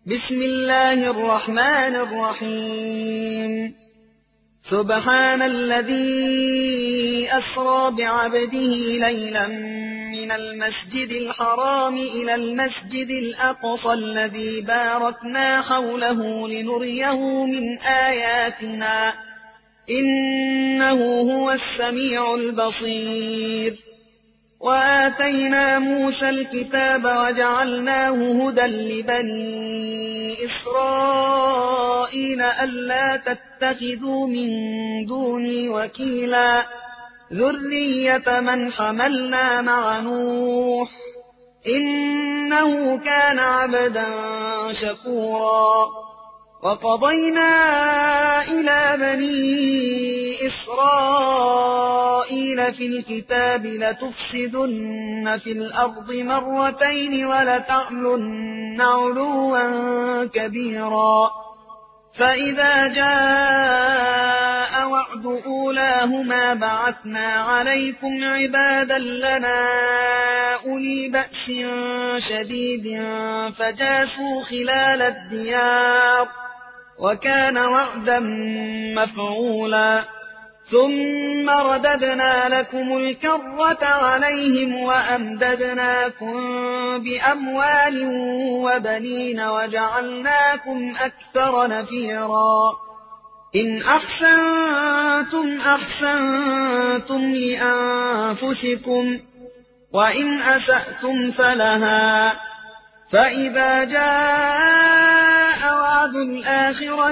بسم الله الرحمن الرحيم. سبحان الذي أسرى بعبده ليلا من المسجد الحرام إلى المسجد الأقصى الذي باركنا حوله لنريه من آياتنا إنه هو السميع البصير. وآتينا موسى الكتاب وجعلناه هدى لبني إسرائيل ألا تتخذوا من دوني وكيلا ذرية من حملنا مع نوح إنه كان عبدا شكورا. وقضينا إلى بني إسرائيل في الكتاب لتفسدن في الأرض مرتين ولتعلن علوا كبيرا. فإذا جاء وعد أولاهما بعثنا عليكم عبادا لنا أولي بأس شديد فجاسوا خلال الديار وكان وعدا مفعولا. ثم رددنا لكم الكرة عليهم وأمددناكم بأموال وبنين وجعلناكم أكثر نفيرا. إن أحسنتم أحسنتم لأنفسكم وإن أسأتم فلها. فإذا جاء وعد الآخرة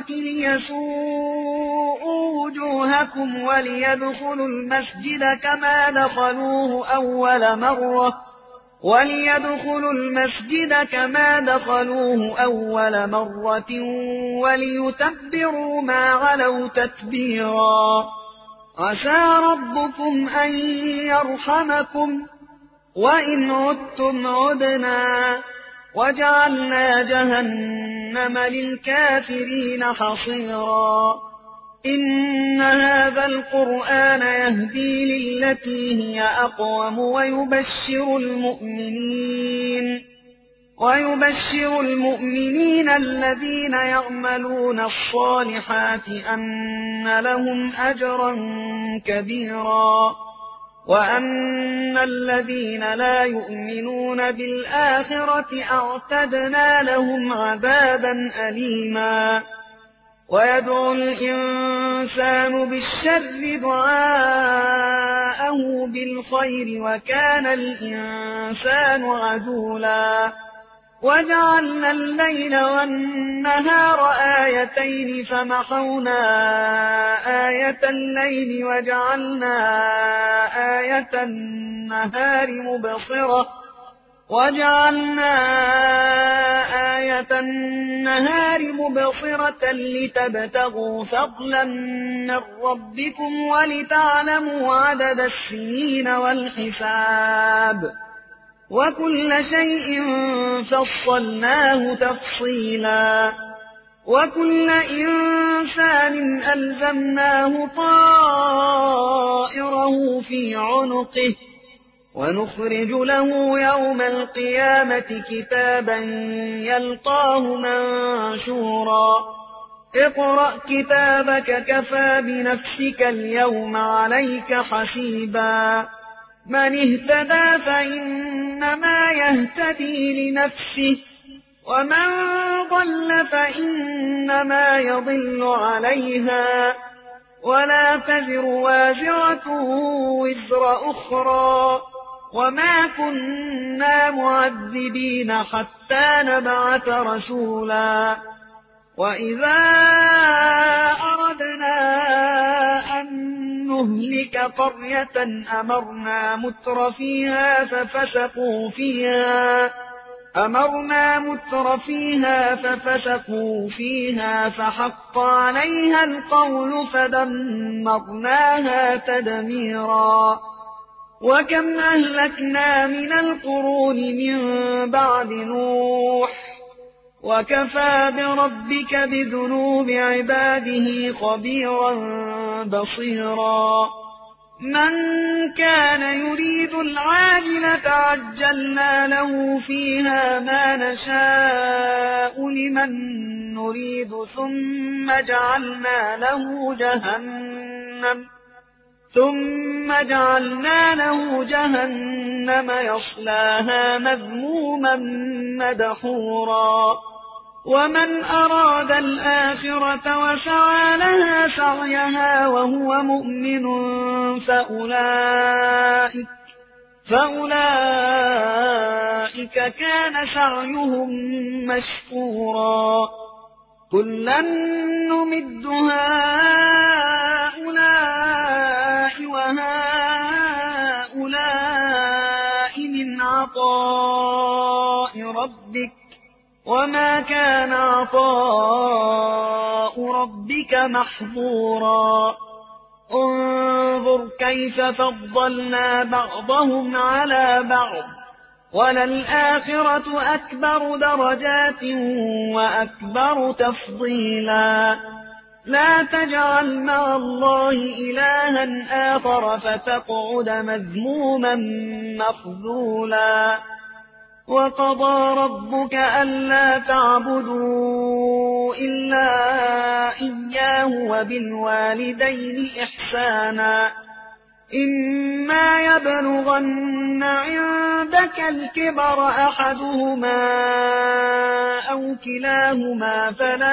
ليسوءوا وجوهكم وليدخلوا المسجد كما دخلوه أول مرة وليتبروا ما علوا تتبيرا. عسى ربكم أن يرحمكم وإن عدتم عدنا وجعلنا جهنم للكافرين حصيرا. إن هذا القرآن يهدي للتي هي أقوم ويبشر المؤمنين الذين يعملون الصالحات أن لهم أجرا كبيرا وأن الذين لا يؤمنون بالآخرة أعتدنا لهم عذابا أليما. ويدعو الإنسان بالشر دعاءه بالخير وكان الإنسان عجولا. وجعلنا الليل والنهار آيتين فمحونا آية الليل وجعلنا آية النهار مبصرة لتبتغوا فضلا من ربكم ولتعلموا عدد السنين والحساب وكل شيء فصلناه تفصيلا. وكل إنسان ألزمناه طائره في عنقه ونخرج له يوم القيامة كتابا يلقاه منشورا. اقرأ كتابك كفى بنفسك اليوم عليك حسيبا. من اهتدى فإنما يهتدي لنفسه ومن ضل فإنما يضل عليها ولا تزر وازرة وزر أخرى وما كنا معذبين حتى نبعث رسولا. وإذا أردنا أن نهلك قرية أمرنا متر فيها ففسقوا فيها فحق عليها القول فدمرناها تدميرا. وكم أهلكنا من القرون من بعد نوح وكفى بربك بذنوب عباده خبيرا بصيرا. من كان يريد العاجلة عجلنا له فيها ما نشاء لمن نريد ثم جعلنا له جهنم يصلاها مذموما مدحورا ومن أراد الآخرة وسعى لها سعيها وهو مؤمن فأولئك كان سعيهم مشكورا كلا نمد هؤلاء وهؤلاء من عطاء ربك وما كان عطاء ربك محظورا انظر كيف فضلنا بعضهم على بعض وللآخرة أكبر درجات وأكبر تفضيلا لا تجعل مع الله إلها آخر فتقعد مذموما مخذولا وقضى ربك ألا تعبدوا إلا إياه وبالوالدين إحسانا إما يبلغن عندك الكبر أحدهما أو كلاهما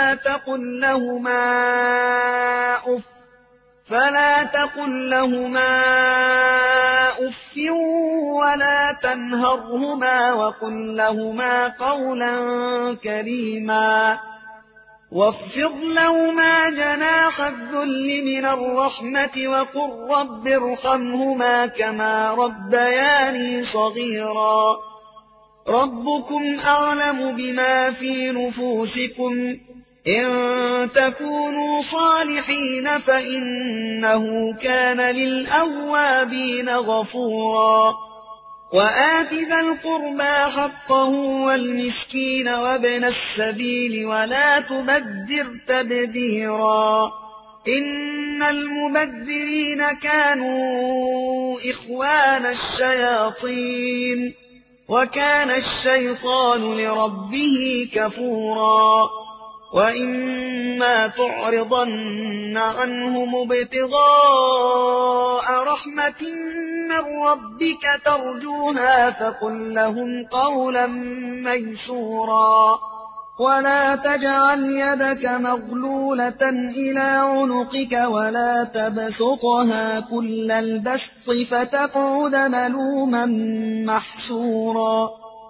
فلا تقل لهما أف ولا تنهرهما وقل لهما قولا كريما واخفض لهما جناح الذل من الرحمة وقل رب ارحمهما كما ربياني صغيرا ربكم أعلم بما في نفوسكم إن تكونوا صالحين فإنه كان للأوابين غفورا وآت ذا القربى حقه والمسكين وابن السبيل ولا تبذر تبذيرا إن المبذرين كانوا إخوان الشياطين وكان الشيطان لربه كفورا وإما تعرضن عنهم ابتغاء رحمة من ربك ترجوها فقل لهم قولا ميسورا ولا تجعل يدك مغلولة إلى عنقك ولا تبسطها كل البسط فتقعد ملوما محسورا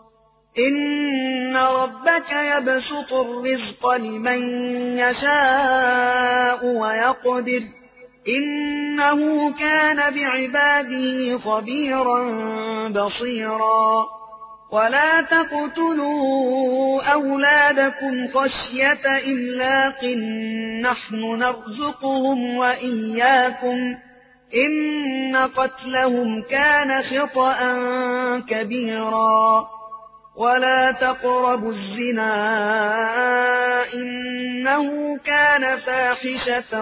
إن ربك يبسط الرزق لمن يشاء ويقدر إنه كان بعباده خبيرا بصيرا ولا تقتلوا أولادكم خشية إملاق نحن نرزقهم وإياكم إن قتلهم كان خطأ كبيرا ولا تقربوا الزنا إنه كان فاحشة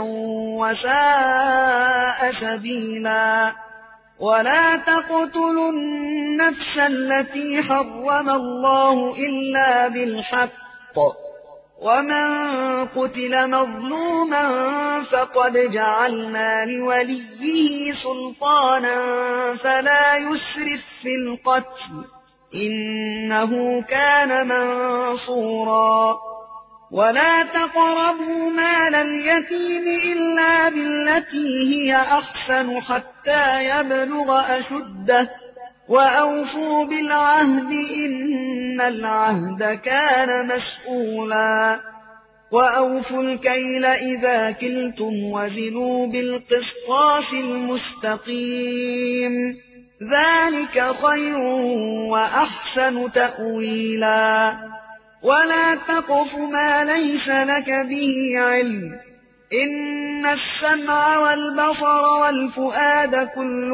وساء سبيلا ولا تقتلوا النفس التي حرم الله إلا بالحق ومن قتل مظلوما فقد جعلنا لوليه سلطانا فلا يسرف في القتل إنه كان منصورا ولا تقربوا مال اليتيم إلا بالتي هي أحسن حتى يبلغ أشده وأوفوا بالعهد إن العهد كان مسؤولا وأوفوا الكيل إذا كلتم وزنوا بالقسطاس المستقيم ذلك خير وأحسن تأويلا ولا تقف ما ليس لك به علم إن السمع والبصر والفؤاد كل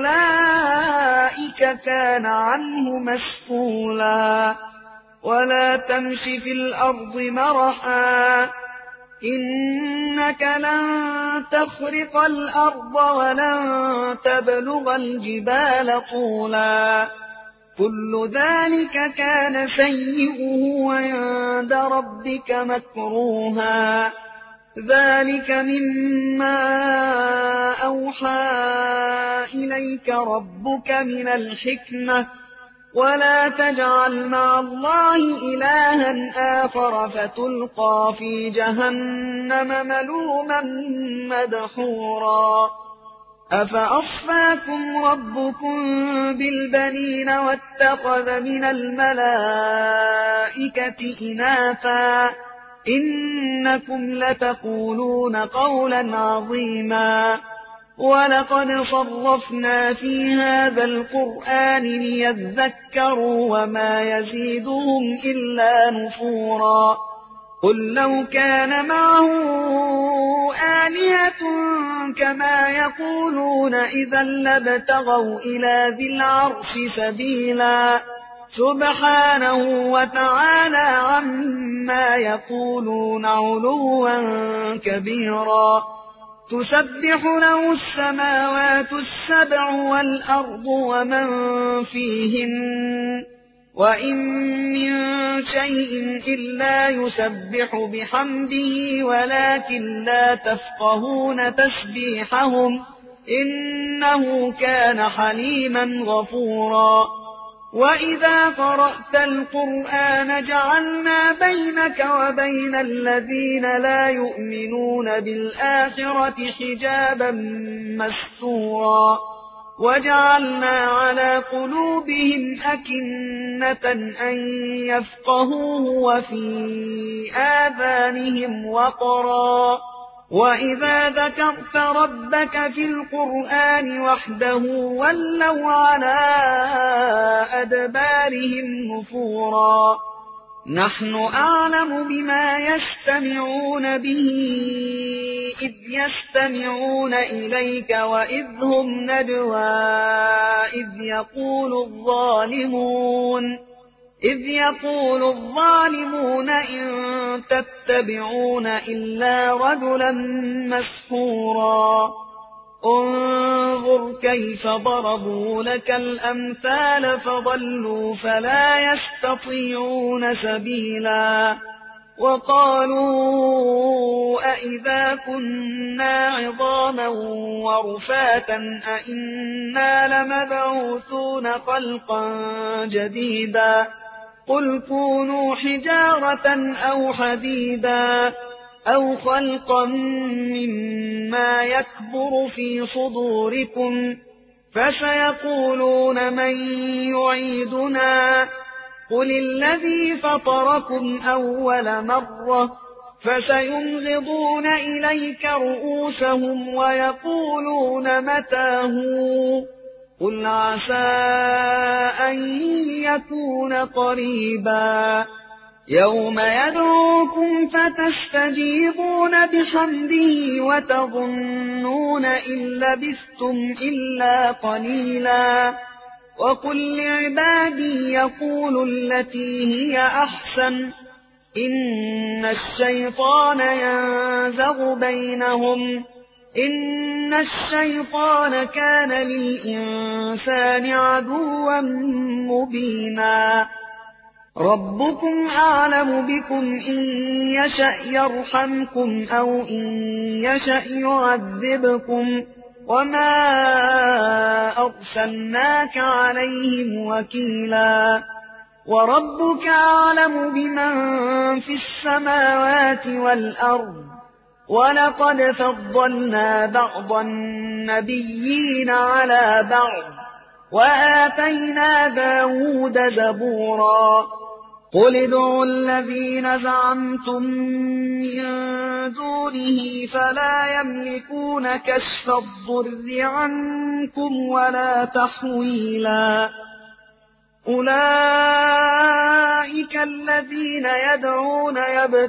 أولئك كان عنه مسؤولا ولا تمش في الأرض مرحا إنك لن تخرق الأرض ولن تبلغ الجبال طولا كل ذلك كان سيئه عند ربك مكروها. ذلك مما أوحى إليك ربك من الحكمة. ولا تجعل مع الله إلها آخر فتلقى في جهنم ملوما مدحورا. أفأصفاكم ربكم بالبنين واتخذ من الملائكة إناثا إنكم لتقولون قولا عظيما. ولقد صرفنا في هذا القرآن ليذكروا وما يزيدهم إلا نفورا. قل لو كان معه آلهة كما يقولون إذا لابتغوا إلى ذي العرش سبيلا. سبحانه وتعالى عما يقولون علوا كبيرا. تسبح له السماوات السبع والأرض ومن فيهن وإن من شيء إلا يسبح بحمده ولكن لا تفقهون تسبيحهم إنه كان حليما غفورا. وإذا قرأت القرآن جعلنا بينك وبين الذين لا يؤمنون بالآخرة حجابا مستورا. وجعلنا على قلوبهم أكنة أن يفقهوه وفي آذانهم وقرا. وإذا ذكرت ربك في القرآن وحده ولوا على أدبارهم نفورا. نحن أعلم بما يستمعون به إذ يستمعون إليك وإذ هم نجوى إذ يقول الظالمون إن تتبعون إلا رجلا مسحورا. انظر كيف ضربوا لك الأمثال فضلوا فلا يستطيعون سبيلا. وقالوا أئذا كنا عظاما ورفاتا أئنا لمبعوثون خلقا جديدا. قل كونوا حجارة أو حديدا أو خلقا مما يكبر في صدوركم فسيقولون من يعيدنا قل الذي فطركم أول مرة فسينغضون إليك رؤوسهم ويقولون متى هو قل عسى أن يكون قريبا. يوم يدعوكم فتستجيبون بحمده وتظنون إن لبثتم إلا قليلا. وقل لعبادي يقولوا التي هي أحسن إن الشيطان ينزغ بينهم إن الشيطان كان للإنسان عدوا مبينا. ربكم أعلم بكم إن يشأ يرحمكم أو إن يشأ يعذبكم وما أرسلناك عليهم وكيلا. وربك أعلم بمن في السماوات والأرض ولقد فضلنا بعض النبيين على بعض وآتينا داود زبورا. قل ادعوا الذين زعمتم من دونه فلا يملكون كشف الضر عنكم ولا تحويلا. أولئك الذين يدعون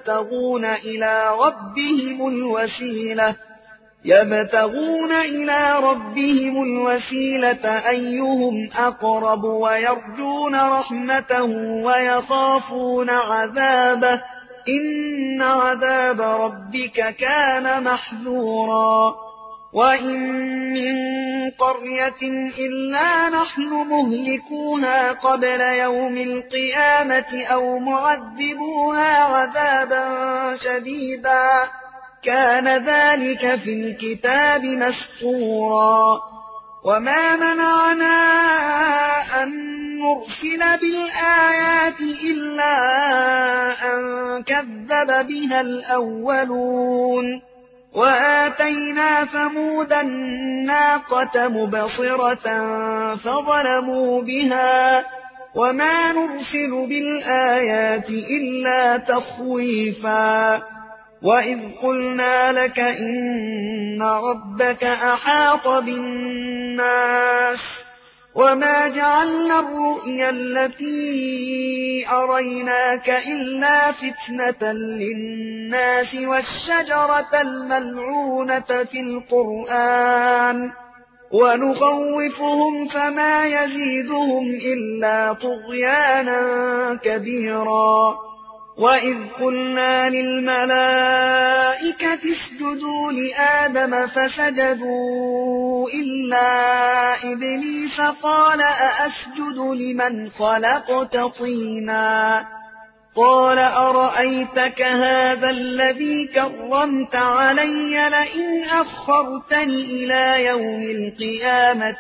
يبتغون إلى ربهم الوسيلة أيهم أقرب ويرجون رحمته ويخافون عذابه إن عذاب ربك كان محذورا. وإن من قرية إلا نحن مهلكوها قبل يوم القيامة أو معذبوها عذابا شديدا كان ذلك في الكتاب مسطورا وما منعنا أن نرسل بالآيات إلا أن كذب بها الأولون وآتينا ثمود الناقة مبصرة فظلموا بها وما نرسل بالآيات إلا تخويفا وإذ قلنا لك إن ربك أحاط بالناس وما جعلنا الرؤيا التي أريناك إلا فتنة للناس والشجرة الملعونة في القرآن ونخوفهم فما يزيدهم إلا طغيانا كبيرا وإذ قلنا للملائكة اسجدوا لآدم فسجدوا إلا إبليس قال أأسجد لمن خلقت طينا قال أرأيتك هذا الذي كرمت علي لئن أخرتني إلى يوم القيامة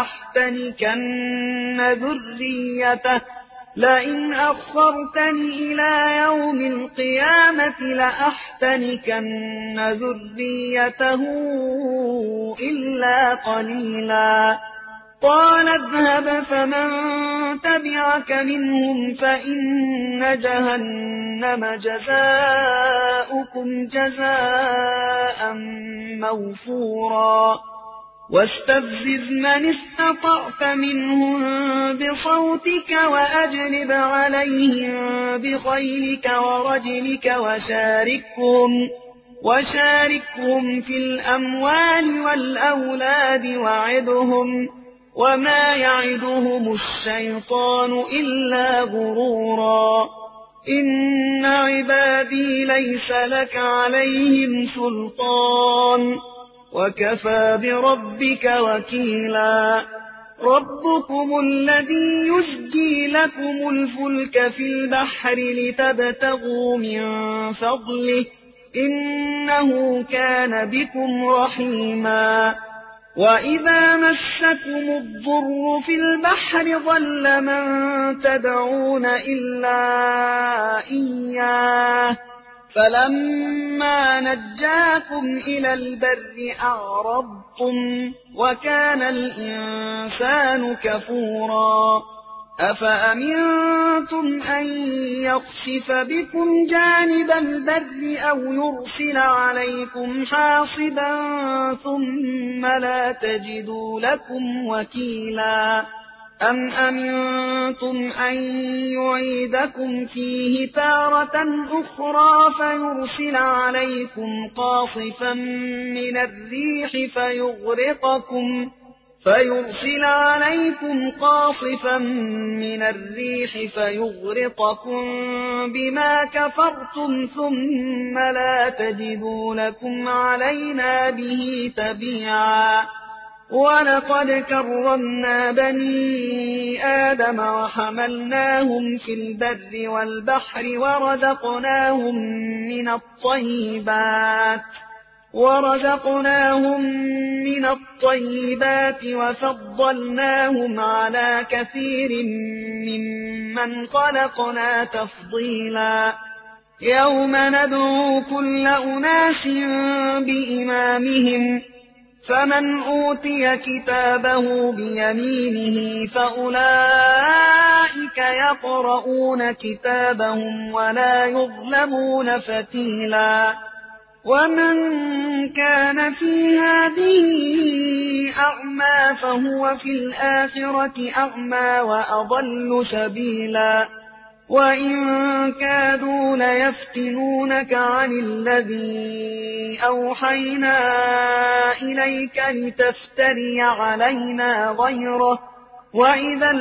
لأحتنكن ذريته إلا قليلا قال اذهب فمن تبعك منهم فإن جهنم جزاؤكم جزاء موفورا واستفزز من استطعت منهم بصوتك وأجلب عليهم بخيلك ورجلك وشاركهم في الأموال والأولاد وعدهم وما يعدهم الشيطان إلا غرورا إن عبادي ليس لك عليهم سلطان وكفى بربك وكيلا ربكم الذي يزجي لكم الفلك في البحر لتبتغوا من فضله إنه كان بكم رحيما وإذا مسكم الضر في البحر ضل من تدعون إلا إياه فلما نجاكم إلى البر أعرضتم وكان الإنسان كفورا أفأمنتم أن يخسف بكم جانب البر أو يرسل عليكم حاصبا ثم لا تجدوا لكم وكيلا أم أمنتم أن يعيدكم فيه تارة أخرى فيرسل عليكم قاصفا من الريح فيغرقكم بما كفرتم ثم لا تجدوا لكم علينا به تبيعا ولقد كرمنا بني آدم وحملناهم في البر والبحر ورزقناهم من الطيبات وفضلناهم على كثير ممن خلقنا تفضيلا يوم ندعو كل أناس بإمامهم فمن أوتي كتابه بيمينه فأولئك يقرؤون كتابهم ولا يظلمون فتيلا ومن كان في هذه أعمى فهو في الآخرة أعمى وأضل سبيلا وإن كادوا ليفتنونك عن الذي أوحينا إليك لتفتري علينا غيره وإذا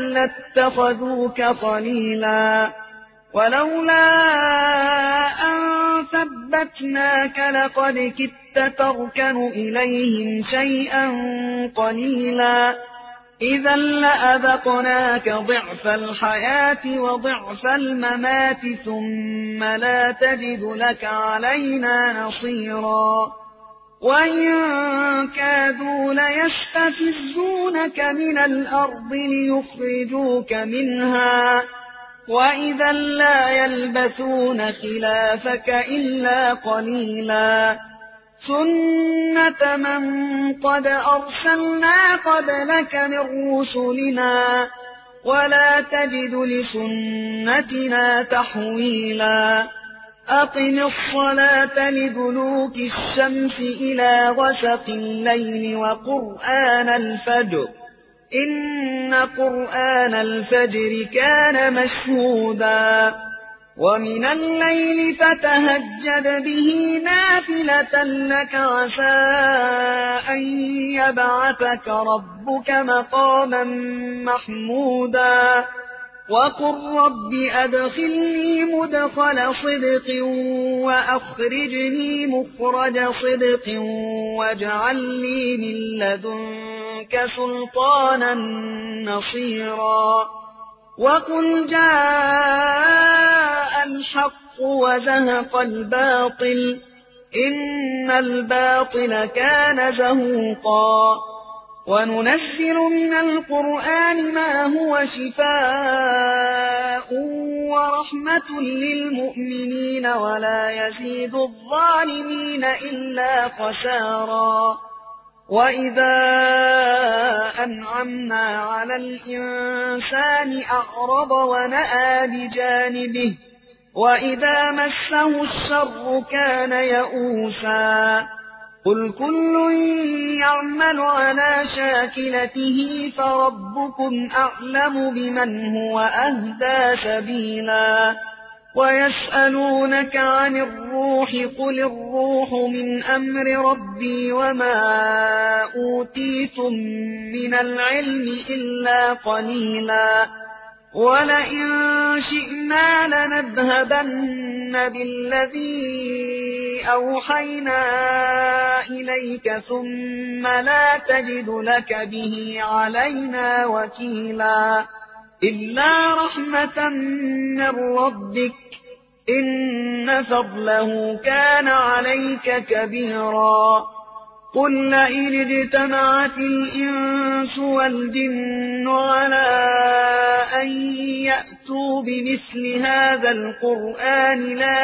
لاتخذوك خليلا ولولا أن ثبتناك لقد كدت تركن إليهم شيئا قليلا إذا لأذقناك ضعف الحياة وضعف الممات ثم لا تجد لك علينا نصيرا وإن كادوا ليستفزونك من الأرض ليخرجوك منها وإذا لا يلبثون خلافك إلا قليلا سنة من قد أرسلنا قبلك من رسلنا ولا تجد لسنتنا تحويلا أقم الصلاة لدلوك الشمس إلى غسق الليل وقرآن الفجر إن قرآن الفجر كان مشهودا ومن الليل فتهجد به نافلة لك عسى أن يبعثك ربك مقاما محمودا وقل رب أدخلني مدخل صدق وأخرجني مخرج صدق واجعل لي من لدنك سلطانا نصيرا وقل جاء الحق وزهق الباطل إن الباطل كان زهوقا وننزل من القرآن ما هو شفاء ورحمة للمؤمنين ولا يزيد الظالمين إلا خسارا وإذا أنعمنا على الإنسان أعرض ونأى بجانبه وإذا مسه الشر كان يئوسا قل كل يعمل على شاكلته فربكم أعلم بمن هو أهدى سبيلا ويسألونك عن الروح قل الروح من أمر ربي وما أوتيتم من العلم إلا قليلا ولئن شئنا لنذهبن بالذي أوحينا إليك ثم لا تجد لك به علينا وكيلا إلا رحمة من ربك إن فضله كان عليك كبيرا قل لئن اجتمعت الإنس والجن على أن يأتوا بمثل هذا القرآن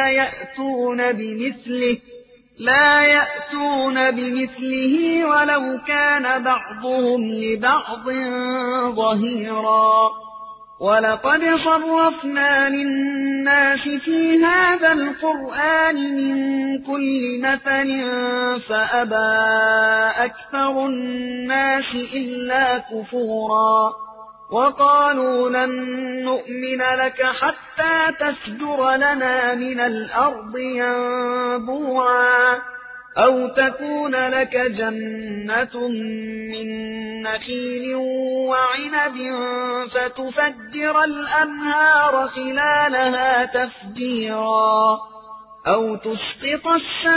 لا يأتون بمثله ولو كان بعضهم لبعض ظهيرا ولقد صرفنا للناس في هذا القرآن من كل مثل فأبى أكثر الناس إلا كفورا وقالوا لن نؤمن لك حتى تفجر لنا من الأرض ينبوعا أو تكون لك جنة من نخيل وعنب فتفجر الأنهار خلالها تفجيرا أو تسقط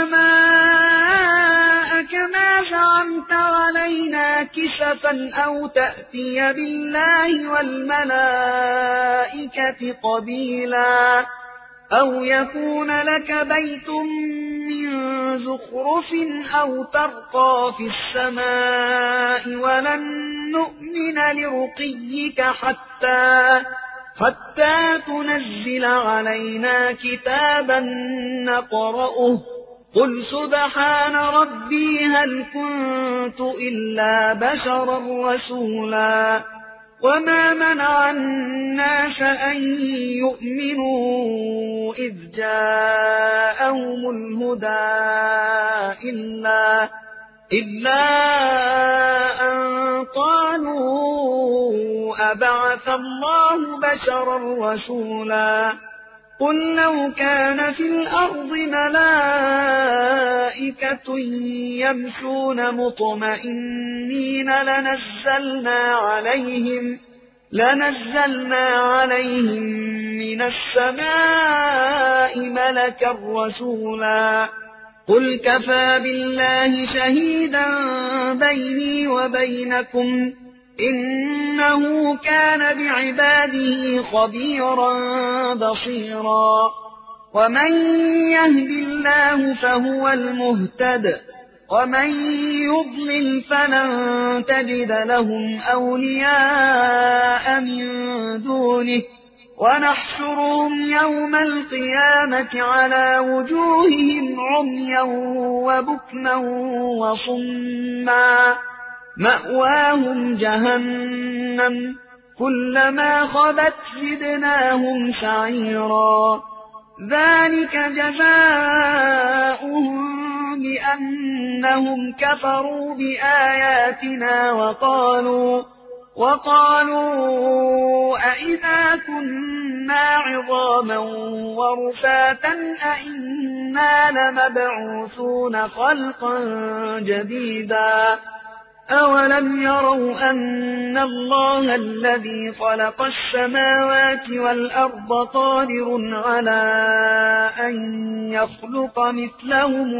السماء كما زعمت علينا كسفا أو تأتي بالله والملائكة قبيلا أو يكون لك بيت من زخرف أو ترقى في السماء ولن نؤمن لرقيك حتى تنزل علينا كتابا نقرأه قل سبحان ربي هل كنت إلا بشرا رسولا وما منع الناس أن يؤمنوا إذ جاءهم الهدى إلا أن قالوا أبعث الله بشرا رسولا قل لو كان في الأرض ملائكة يمشون مطمئنين لنزلنا عليهم من السماء ملكا رسولا قل كفى بالله شهيدا بيني وبينكم إنه كان بعباده خبيرا بصيرا ومن يهد الله فهو المهتد ومن يضلل فلن تجد لهم أولياء من دونه ونحشرهم يوم القيامة على وجوههم عميا وبكما وصما مأواهم جهنم كلما خبت زدناهم سعيرا ذلك جزاؤهم بأنهم كفروا بآياتنا وقالوا أئذا كنا عظاما ورفاتا أئنا لمبعوثون خلقا جديدا أولم يروا أن الله الذي خلق السماوات والأرض قادر على أن يخلق مثلهم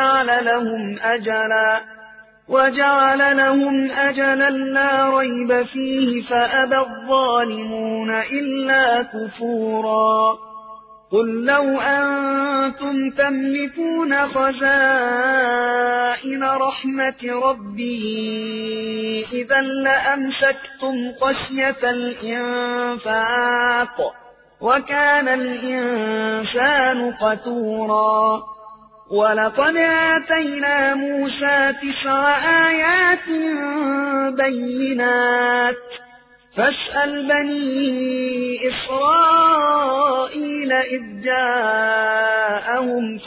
وجعل لهم أجلا لا ريب فيه فأبى الظالمون إلا كفورا قل لو أنتم تملكون خزائن رحمة ربي إذا لأمسكتم خشية الإنفاق وكان الإنسان قتورا ولقد آتينا موسى 9 آيات بينات فاسأل بني إسرائيل إذ جاءهم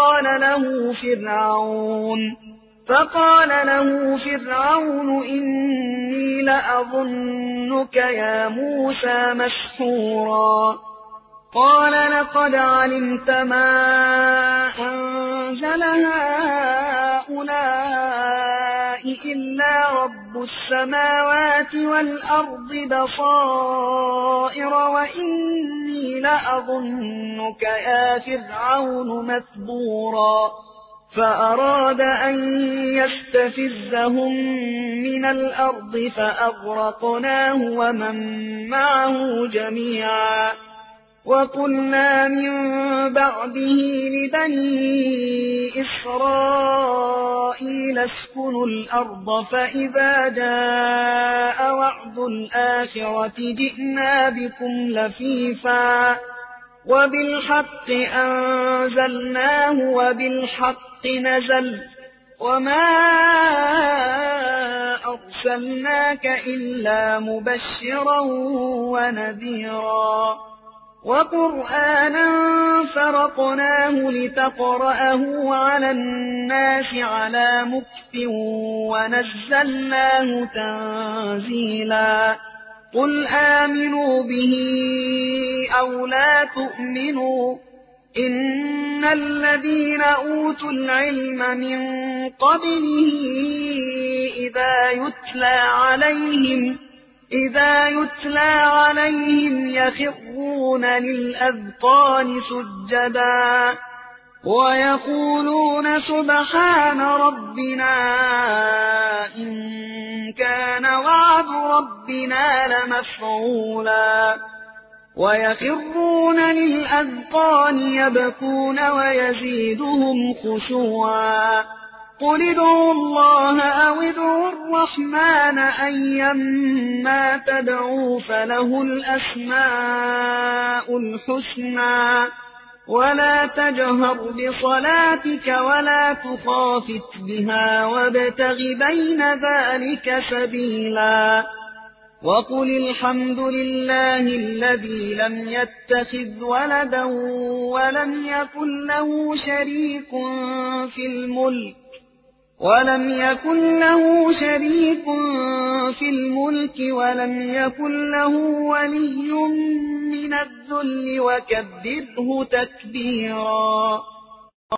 فقال له فرعون إني لأظنك يا موسى مسحورا قال لقد علمت ما أنزل هؤلاء إلا رب السماوات والأرض بصائر وإني لأظنك يا فرعون مثبورا فأراد أن يستفزهم من الأرض فأغرقناه ومن معه جميعا وقلنا من بعده لبني إسرائيل اسكنوا الأرض فإذا جاء وعد الآخرة جئنا بكم لفيفا وبالحق أنزلناه وبالحق نزل وما أرسلناك إلا مبشرا ونذيرا وقرآنا فرقناه لتقرأه على الناس على مكث ونزلناه تنزيلا قل آمنوا به أو لا تؤمنوا إن الذين أوتوا العلم من قبله إذا يتلى عليهم يخرون للأذقان سجدا ويقولون سبحان ربنا إن كان وعد ربنا لمفعولا ويخرون للأذقان يبكون ويزيدهم خشوعا قل ادعوا الله أو ادعوا الرحمن أيما تدعوا فله الأسماء الحسنى ولا تجهر بصلاتك ولا تخافت بها وابتغ بين ذلك سبيلا وقل الحمد لله الذي لم يتخذ ولدا ولم يكن له شريك في الملك ولم يكن له ولي من الذل وكبره تكبيرا